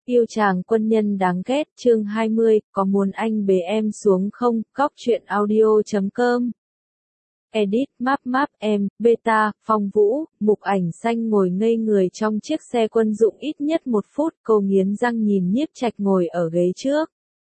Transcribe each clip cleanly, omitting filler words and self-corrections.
Yêu chàng quân nhân đáng ghét, chương 20, có muốn anh bế em xuống không? Góc truyện audio.com. Edit, map em, beta, Phong Vũ, Mục Ảnh Xanh ngồi ngây người trong chiếc xe quân dụng ít nhất 1 phút, cô nghiến răng nhìn Nhiếp Trạch ngồi ở ghế trước.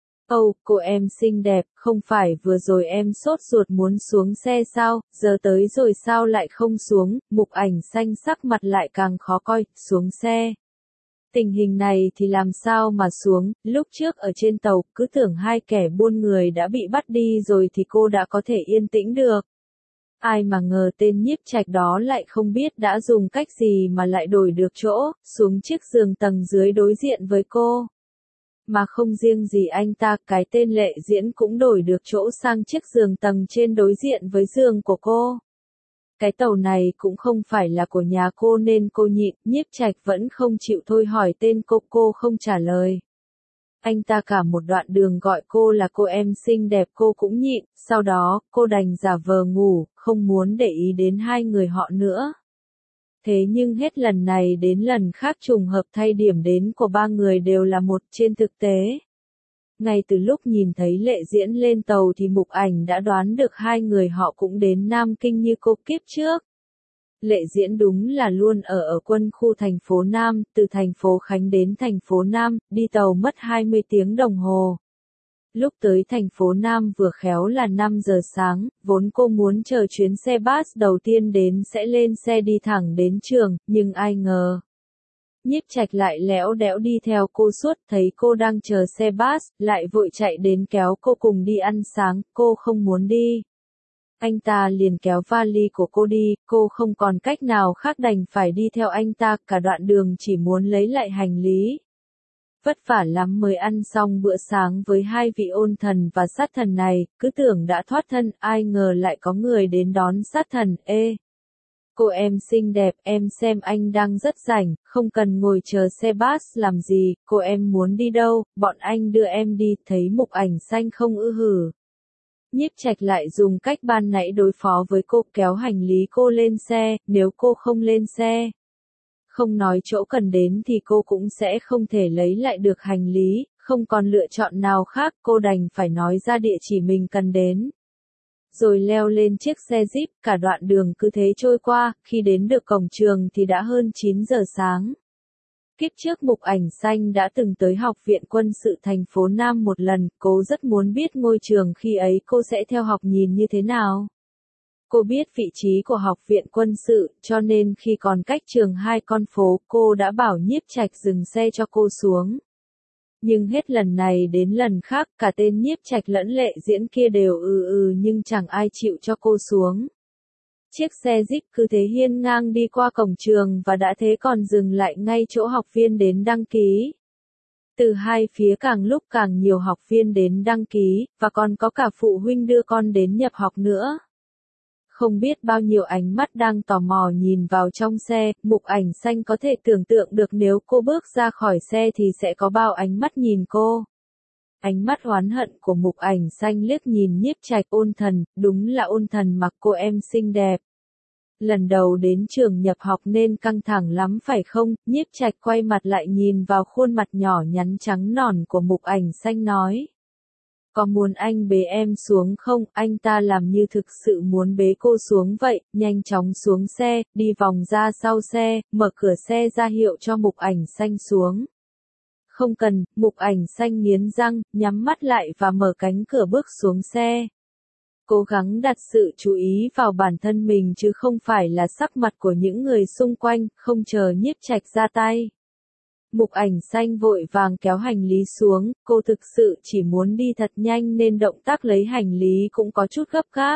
Cô em xinh đẹp, không phải vừa rồi em sốt ruột muốn xuống xe sao, giờ tới rồi sao lại không xuống, Mục Ảnh Xanh sắc mặt lại càng khó coi, xuống xe. Tình hình này thì làm sao mà xuống, lúc trước ở trên tàu, cứ tưởng 2 kẻ buôn người đã bị bắt đi rồi thì cô đã có thể yên tĩnh được. Ai mà ngờ tên Nhiếp Trạch đó lại không biết đã dùng cách gì mà lại đổi được chỗ, xuống chiếc giường tầng dưới đối diện với cô. Mà không riêng gì anh ta, cái tên Lệ Diễn cũng đổi được chỗ sang chiếc giường tầng trên đối diện với giường của cô. Cái tàu này cũng không phải là của nhà cô nên cô nhịn, Nhiếp Trạch vẫn không chịu thôi hỏi tên cô không trả lời. Anh ta cả một đoạn đường gọi cô là cô em xinh đẹp cô cũng nhịn, sau đó, cô đành giả vờ ngủ, không muốn để ý đến 2 người họ nữa. Thế nhưng hết lần này đến lần khác trùng hợp thay điểm đến của 3 người đều là một trên thực tế. Ngay từ lúc nhìn thấy Lệ Diễn lên tàu thì Mục Ảnh đã đoán được 2 người họ cũng đến Nam Kinh như cô kiếp trước. Lệ Diễn đúng là luôn ở quân khu thành phố Nam, từ thành phố Khánh đến thành phố Nam, đi tàu mất 20 tiếng đồng hồ. Lúc tới thành phố Nam vừa khéo là 5 giờ sáng, vốn cô muốn chờ chuyến xe bus đầu tiên đến sẽ lên xe đi thẳng đến trường, nhưng ai ngờ. Nhiếp Trạch lại lẽo đẽo đi theo cô suốt, thấy cô đang chờ xe bus, lại vội chạy đến kéo cô cùng đi ăn sáng, cô không muốn đi. Anh ta liền kéo vali của cô đi, cô không còn cách nào khác đành phải đi theo anh ta, cả đoạn đường chỉ muốn lấy lại hành lý. Vất vả lắm mới ăn xong bữa sáng với 2 vị ôn thần và sát thần này, cứ tưởng đã thoát thân, ai ngờ lại có người đến đón sát thần, Cô em xinh đẹp, em xem anh đang rất rảnh, không cần ngồi chờ xe bus làm gì, cô em muốn đi đâu, bọn anh đưa em đi, thấy Mục Ảnh Xanh không hử. Nhiếp Trạch lại dùng cách ban nãy đối phó với cô, kéo hành lý cô lên xe, nếu cô không lên xe. Không nói chỗ cần đến thì cô cũng sẽ không thể lấy lại được hành lý, không còn lựa chọn nào khác, cô đành phải nói ra địa chỉ mình cần đến. Rồi leo lên chiếc xe Jeep, cả đoạn đường cứ thế trôi qua, khi đến được cổng trường thì đã hơn 9 giờ sáng. Kiếp trước Mục Ảnh Xanh đã từng tới Học viện Quân sự thành phố Nam một lần, cô rất muốn biết ngôi trường khi ấy cô sẽ theo học nhìn như thế nào. Cô biết vị trí của Học viện Quân sự, cho nên khi còn cách trường 2 con phố, cô đã bảo Nhiếp Trạch dừng xe cho cô xuống. Nhưng hết lần này đến lần khác, cả tên Nhiếp Trạch lẫn Lệ Diễn kia đều nhưng chẳng ai chịu cho cô xuống. Chiếc xe Jeep cứ thế hiên ngang đi qua cổng trường và đã thế còn dừng lại ngay chỗ học viên đến đăng ký. Từ 2 phía càng lúc càng nhiều học viên đến đăng ký, và còn có cả phụ huynh đưa con đến nhập học nữa. Không biết bao nhiêu ánh mắt đang tò mò nhìn vào trong xe, Mục Ảnh Xanh có thể tưởng tượng được nếu cô bước ra khỏi xe thì sẽ có bao ánh mắt nhìn cô. Ánh mắt oán hận của Mục Ảnh Xanh liếc nhìn Nhiếp Trạch, ôn thần, đúng là ôn thần mặc cô em xinh đẹp. Lần đầu đến trường nhập học nên căng thẳng lắm phải không? Nhiếp Trạch quay mặt lại nhìn vào khuôn mặt nhỏ nhắn trắng nõn của Mục Ảnh Xanh nói. Có muốn anh bế em xuống không? Anh ta làm như thực sự muốn bế cô xuống vậy, nhanh chóng xuống xe, đi vòng ra sau xe, mở cửa xe ra hiệu cho Mục Ảnh Xanh xuống. Không cần, Mục Ảnh Xanh nghiến răng, nhắm mắt lại và mở cánh cửa bước xuống xe. Cố gắng đặt sự chú ý vào bản thân mình chứ không phải là sắc mặt của những người xung quanh, không chờ Nhiếp Trạch ra tay. Mục Ảnh Xanh vội vàng kéo hành lý xuống, cô thực sự chỉ muốn đi thật nhanh nên động tác lấy hành lý cũng có chút gấp gáp.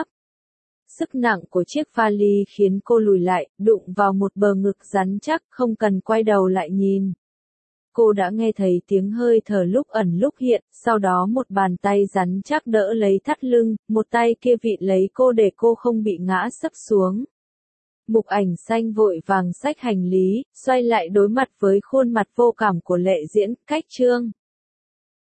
Sức nặng của chiếc vali khiến cô lùi lại, đụng vào một bờ ngực rắn chắc, không cần quay đầu lại nhìn. Cô đã nghe thấy tiếng hơi thở lúc ẩn lúc hiện, sau đó một bàn tay rắn chắc đỡ lấy thắt lưng, một tay kia vịn lấy cô để cô không bị ngã sấp xuống. Mục Ảnh Xanh vội vàng xách hành lý, xoay lại đối mặt với khuôn mặt vô cảm của Lệ Diễn, cách chương.